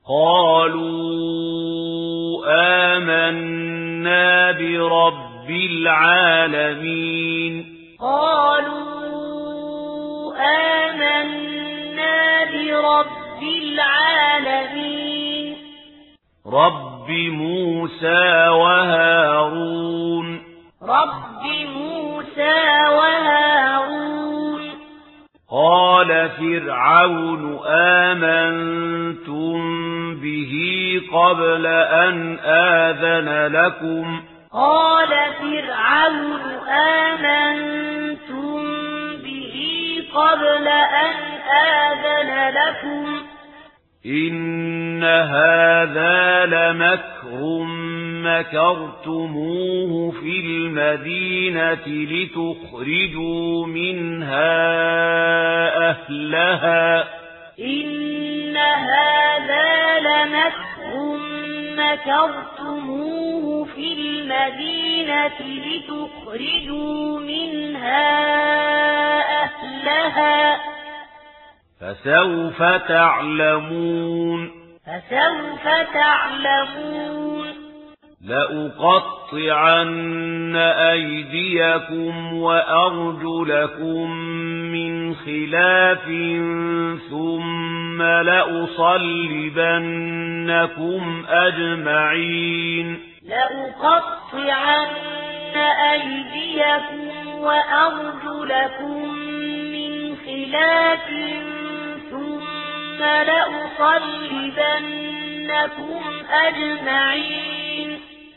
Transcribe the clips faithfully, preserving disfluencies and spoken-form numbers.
قالوا آمنا برب العالمين قالوا آمنا برب العالمين رب موسى وهارون رب موسى وهارون قال فرعون آمنتم به قبل أن آذن لكم قال فرعون آمنتم به قبل أن آذن لكم إن هذا لمكر مكرتموه في المدينة لتخرجوا منها أهلها إن هذا لمكر مكرتموه في المدينة لتخرجوا منها أهلها فسوف تعلمون فسوف تعلمون لأقطعن أيديكم وأرجلكم من خلاف ثم لأصلبنكم أجمعين لأقطعن أيديكم وأرجلكم من خلاف ثم لأصلبنكم أجمعين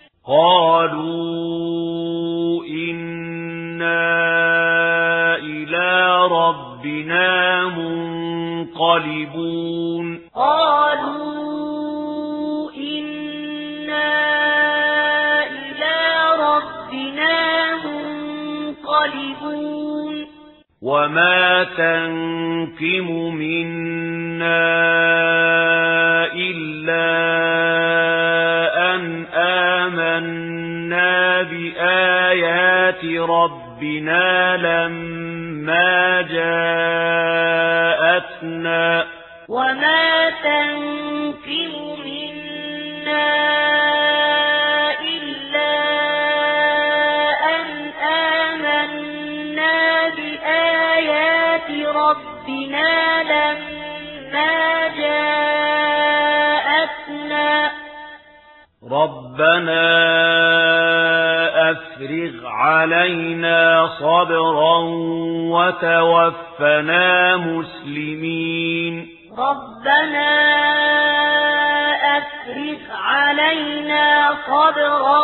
قالوا إنا إلى ربنا منقلبون قالوا إنا إلى ربنا منقلبون وما تنقم منا إلا أن آمنا بآيات ربنا لما جاءتنا وما تنقم منا إلا أن آمنا بآيات ربنا لما جاءتنا ربنا أفرغ علينا صبرا وتوفنا مسلمين ربنا أفرغ علينا صبرا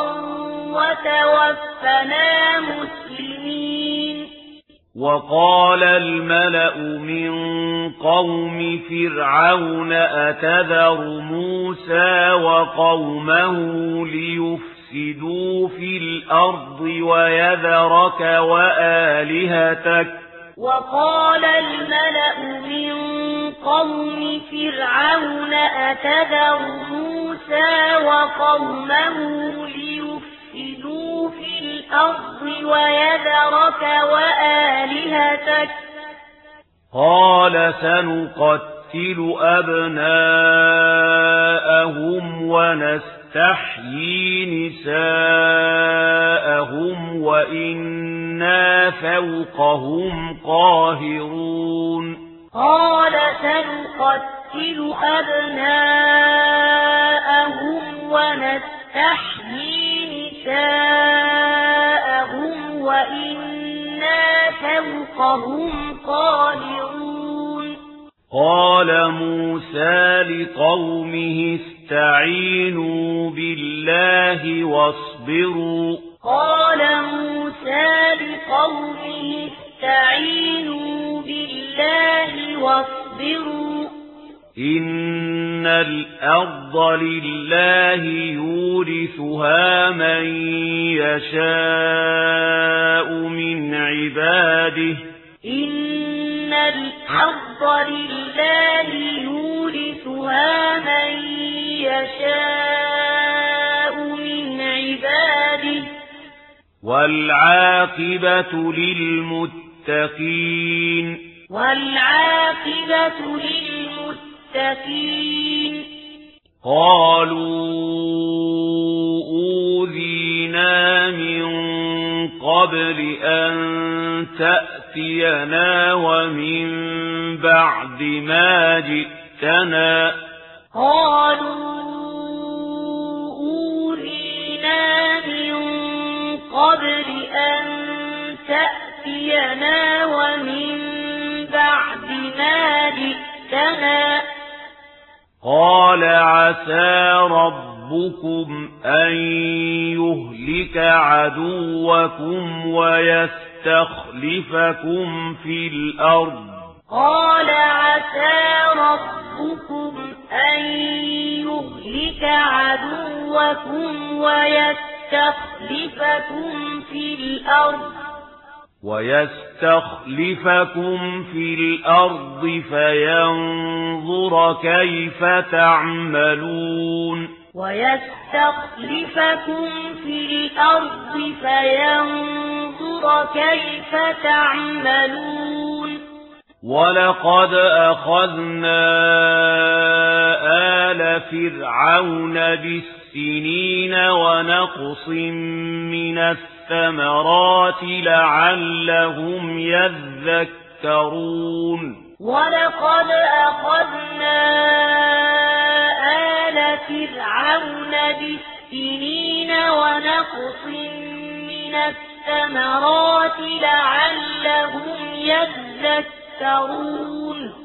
وتوفنا مسلمين وقال الملأ من قوم فرعون أتذر موسى وقومه ليفسدوا في الأرض ويذرك وآلهتك وقال الملأ من قوم فرعون أتذر موسى وقومه ليفسدوا في الأرض ويذرك وآلهتك قال سنقتل أبناءهم ونستحيي نساءهم وإنا فوقهم قاهرون قال سنقتل أبناءهم ونستحيي نساءهم وإنا فوقهم قاهرون قال موسى لقومه استعينوا بالله واصبروا قال موسى لقومه استعينوا بالله واصبروا إن الأرض لله يورثها من يشاء من عباده إن الأرض لله يورثها من يشاء من عباده والعاقبة للمتقين والعاقبة للمتقين قالوا أوذينا من قبل أن تأتينا ومن بعد ما جئتنا قالوا أوذينا من قبل أن تأتينا ومن بعد ما جئتنا قال عسى ربكم أن يهلك عدوكم ويستخلفكم في الأرض قال عسى ربكم أن يهلك عدوكم ويستخلفكم في الأرض ويستخلفكم في الأرض فينظر كيف تعملون ويستخلفكم في الأرض فينظر كيف تعملون ولقد أخذنا آل فرعون بالسنين ونقص من الثمرات لعلهم يذكرون ولقد أخذنا آل فرعون بالسنين ونقص من الثمرات لعلهم يذكرون